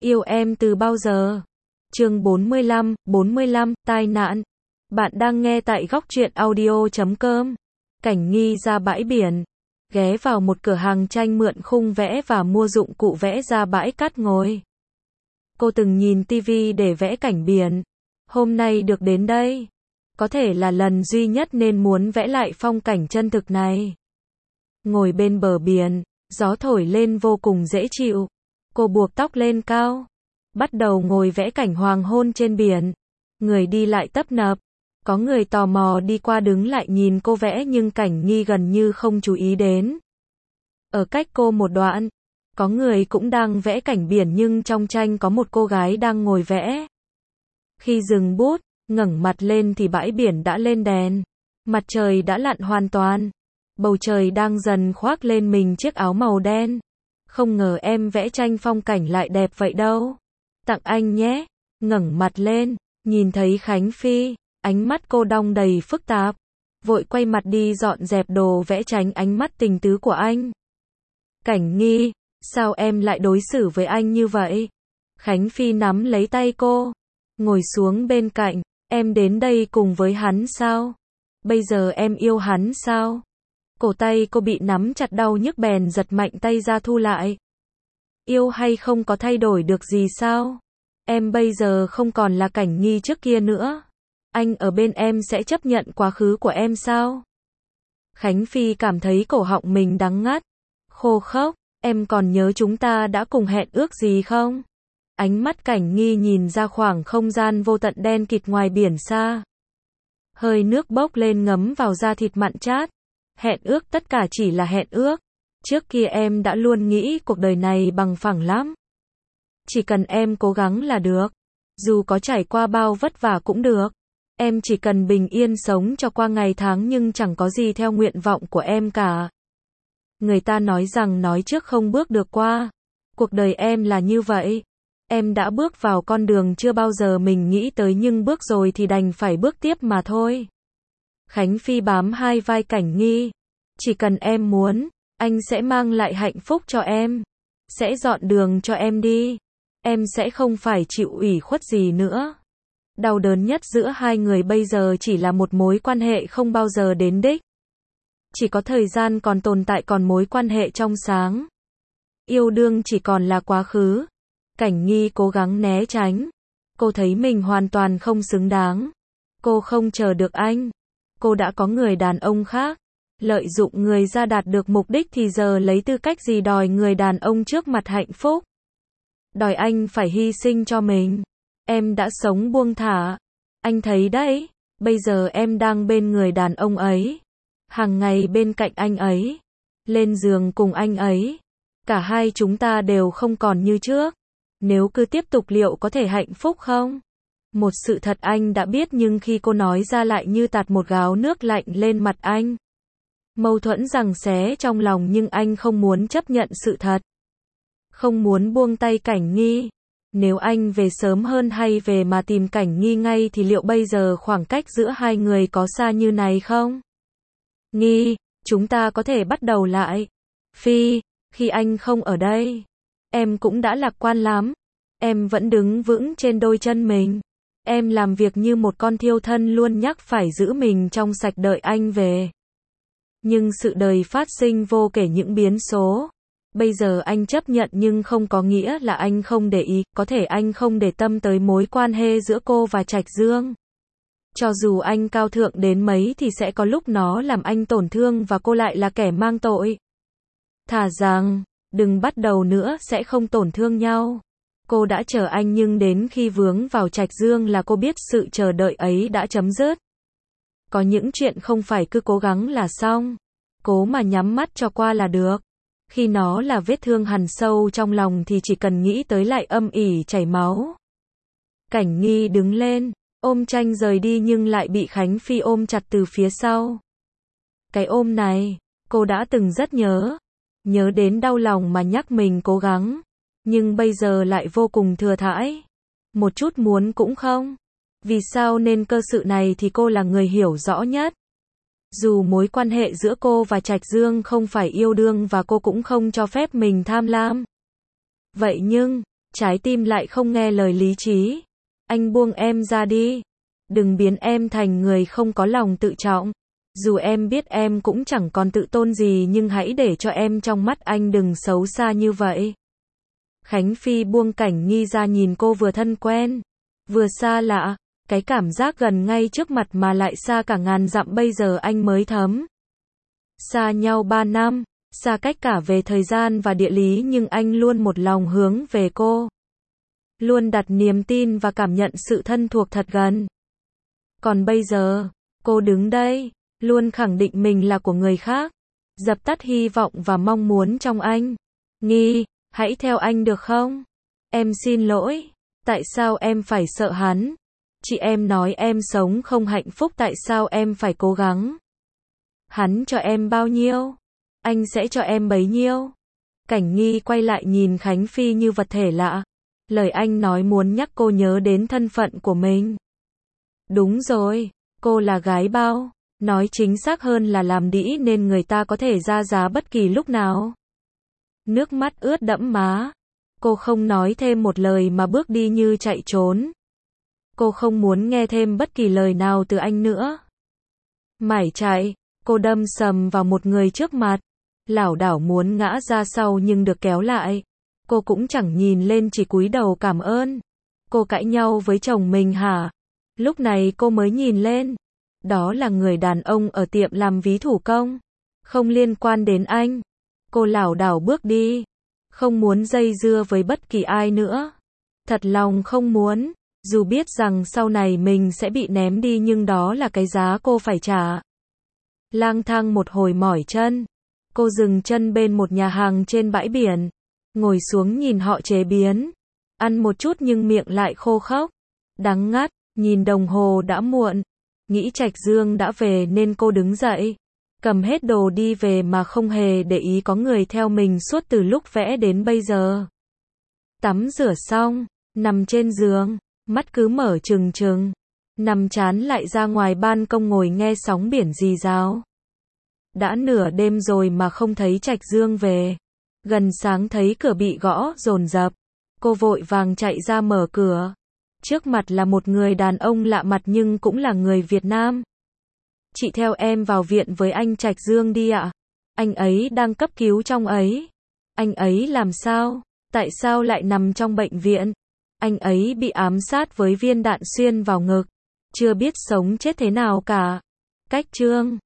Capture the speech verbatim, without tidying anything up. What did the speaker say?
Yêu em từ bao giờ? Chương bốn mươi lăm, bốn mươi lăm, tai nạn. Bạn đang nghe tại góc truyện audio chấm com. Cảnh Nghi ra bãi biển, ghé vào một cửa hàng tranh mượn khung vẽ và mua dụng cụ vẽ ra bãi cát ngồi. Cô từng nhìn tivi để vẽ cảnh biển. Hôm nay được đến đây, có thể là lần duy nhất nên muốn vẽ lại phong cảnh chân thực này. Ngồi bên bờ biển, gió thổi lên vô cùng dễ chịu. Cô buộc tóc lên cao, bắt đầu ngồi vẽ cảnh hoàng hôn trên biển. Người đi lại tấp nập, có người tò mò đi qua đứng lại nhìn cô vẽ nhưng Cảnh Nghi gần như không chú ý đến. Ở cách cô một đoạn, có người cũng đang vẽ cảnh biển nhưng trong tranh có một cô gái đang ngồi vẽ. Khi dừng bút, ngẩng mặt lên thì bãi biển đã lên đèn. Mặt trời đã lặn hoàn toàn. Bầu trời đang dần khoác lên mình chiếc áo màu đen. Không ngờ em vẽ tranh phong cảnh lại đẹp vậy đâu. Tặng anh nhé. Ngẩng mặt lên, nhìn thấy Khánh Phi, ánh mắt cô đong đầy phức tạp. Vội quay mặt đi dọn dẹp đồ vẽ tránh ánh mắt tình tứ của anh. Cảnh Nghi, sao em lại đối xử với anh như vậy? Khánh Phi nắm lấy tay cô, ngồi xuống bên cạnh. Em đến đây cùng với hắn sao? Bây giờ em yêu hắn sao? Cổ tay cô bị nắm chặt đau nhức bèn giật mạnh tay ra thu lại. Yêu hay không có thay đổi được gì sao? Em bây giờ không còn là Cảnh Nghi trước kia nữa. Anh ở bên em sẽ chấp nhận quá khứ của em sao? Khánh Phi cảm thấy cổ họng mình đắng ngắt, khô khốc. Em còn nhớ chúng ta đã cùng hẹn ước gì không? Ánh mắt Cảnh Nghi nhìn ra khoảng không gian vô tận đen kịt ngoài biển xa. Hơi nước bốc lên ngấm vào da thịt mặn chát. Hẹn ước tất cả chỉ là hẹn ước. Trước kia em đã luôn nghĩ cuộc đời này bằng phẳng lắm. Chỉ cần em cố gắng là được. Dù có trải qua bao vất vả cũng được. Em chỉ cần bình yên sống cho qua ngày tháng nhưng chẳng có gì theo nguyện vọng của em cả. Người ta nói rằng nói trước không bước được qua. Cuộc đời em là như vậy. Em đã bước vào con đường chưa bao giờ mình nghĩ tới nhưng bước rồi thì đành phải bước tiếp mà thôi. Khánh Phi bám hai vai Cảnh Nghi. Chỉ cần em muốn, anh sẽ mang lại hạnh phúc cho em. Sẽ dọn đường cho em đi. Em sẽ không phải chịu ủy khuất gì nữa. Đau đớn nhất giữa hai người bây giờ chỉ là một mối quan hệ không bao giờ đến đích. Chỉ có thời gian còn tồn tại còn mối quan hệ trong sáng. Yêu đương chỉ còn là quá khứ. Cảnh Nghi cố gắng né tránh. Cô thấy mình hoàn toàn không xứng đáng. Cô không chờ được anh. Cô đã có người đàn ông khác. Lợi dụng người ra đạt được mục đích thì giờ lấy tư cách gì đòi người đàn ông trước mặt hạnh phúc. Đòi anh phải hy sinh cho mình. Em đã sống buông thả. Anh thấy đấy, bây giờ em đang bên người đàn ông ấy. Hàng ngày bên cạnh anh ấy. Lên giường cùng anh ấy. Cả hai chúng ta đều không còn như trước. Nếu cứ tiếp tục liệu có thể hạnh phúc không? Một sự thật anh đã biết nhưng khi cô nói ra lại như tạt một gáo nước lạnh lên mặt anh. Mâu thuẫn giằng xé trong lòng nhưng anh không muốn chấp nhận sự thật. Không muốn buông tay Cảnh Nghi. Nếu anh về sớm hơn hay về mà tìm Cảnh Nghi ngay thì liệu bây giờ khoảng cách giữa hai người có xa như này không? Nghi, chúng ta có thể bắt đầu lại. Phi, khi anh không ở đây, em cũng đã lạc quan lắm. Em vẫn đứng vững trên đôi chân mình. Em làm việc như một con thiêu thân luôn nhắc phải giữ mình trong sạch đợi anh về. Nhưng sự đời phát sinh vô kể những biến số. Bây giờ anh chấp nhận nhưng không có nghĩa là anh không để ý, có thể anh không để tâm tới mối quan hệ giữa cô và Trạch Dương. Cho dù anh cao thượng đến mấy thì sẽ có lúc nó làm anh tổn thương và cô lại là kẻ mang tội. Thà rằng, đừng bắt đầu nữa sẽ không tổn thương nhau. Cô đã chờ anh nhưng đến khi vướng vào Trạch Dương là cô biết sự chờ đợi ấy đã chấm dứt. Có những chuyện không phải cứ cố gắng là xong. Cố mà nhắm mắt cho qua là được. Khi nó là vết thương hằn sâu trong lòng thì chỉ cần nghĩ tới lại âm ỉ chảy máu. Cảnh Nghi đứng lên, ôm tranh rời đi nhưng lại bị Khánh Phi ôm chặt từ phía sau. Cái ôm này, cô đã từng rất nhớ. Nhớ đến đau lòng mà nhắc mình cố gắng. Nhưng bây giờ lại vô cùng thừa thãi. Một chút muốn cũng không. Vì sao nên cơ sự này thì cô là người hiểu rõ nhất. Dù mối quan hệ giữa cô và Trạch Dương không phải yêu đương và cô cũng không cho phép mình tham lam. Vậy nhưng, trái tim lại không nghe lời lý trí. Anh buông em ra đi. Đừng biến em thành người không có lòng tự trọng. Dù em biết em cũng chẳng còn tự tôn gì nhưng hãy để cho em trong mắt anh đừng xấu xa như vậy. Khánh Phi buông Cảnh Nghi ra nhìn cô vừa thân quen, vừa xa lạ. Cái cảm giác gần ngay trước mặt mà lại xa cả ngàn dặm bây giờ anh mới thấm. Xa nhau ba năm, xa cách cả về thời gian và địa lý nhưng anh luôn một lòng hướng về cô. Luôn đặt niềm tin và cảm nhận sự thân thuộc thật gần. Còn bây giờ, cô đứng đây, luôn khẳng định mình là của người khác. Dập tắt hy vọng và mong muốn trong anh. Nghi, hãy theo anh được không? Em xin lỗi. Tại sao em phải sợ hắn? Chị em nói em sống không hạnh phúc tại sao em phải cố gắng? Hắn cho em bao nhiêu? Anh sẽ cho em bấy nhiêu. Cảnh Nghi quay lại nhìn Khánh Phi như vật thể lạ. Lời anh nói muốn nhắc cô nhớ đến thân phận của mình. Đúng rồi, cô là gái bao. Nói chính xác hơn là làm đĩ nên người ta có thể ra giá bất kỳ lúc nào. Nước mắt ướt đẫm má. Cô không nói thêm một lời mà bước đi như chạy trốn. Cô không muốn nghe thêm bất kỳ lời nào từ anh nữa. Mải chạy, cô đâm sầm vào một người trước mặt. Lảo đảo muốn ngã ra sau nhưng được kéo lại. Cô cũng chẳng nhìn lên chỉ cúi đầu cảm ơn. Cô cãi nhau với chồng mình hả? Lúc này cô mới nhìn lên. Đó là người đàn ông ở tiệm làm ví thủ công. Không liên quan đến anh. Cô lảo đảo bước đi. Không muốn dây dưa với bất kỳ ai nữa. Thật lòng không muốn. Dù biết rằng sau này mình sẽ bị ném đi nhưng đó là cái giá cô phải trả. Lang thang một hồi mỏi chân. Cô dừng chân bên một nhà hàng trên bãi biển. Ngồi xuống nhìn họ chế biến. Ăn một chút nhưng miệng lại khô khốc. Đắng ngắt, nhìn đồng hồ đã muộn. Nghĩ Trạch Dương đã về nên cô đứng dậy. Cầm hết đồ đi về mà không hề để ý có người theo mình suốt từ lúc vẽ đến bây giờ. Tắm rửa xong, nằm trên giường, mắt cứ mở trừng trừng. Nằm chán lại ra ngoài ban công ngồi nghe sóng biển rì rào. Đã nửa đêm rồi mà không thấy Trạch Dương về. Gần sáng thấy cửa bị gõ dồn dập. Cô vội vàng chạy ra mở cửa. Trước mặt là một người đàn ông lạ mặt nhưng cũng là người Việt Nam. Chị theo em vào viện với anh Trạch Dương đi ạ. Anh ấy đang cấp cứu trong ấy. Anh ấy làm sao? Tại sao lại nằm trong bệnh viện? Anh ấy bị ám sát với viên đạn xuyên vào ngực. Chưa biết sống chết thế nào cả. Cách Trương.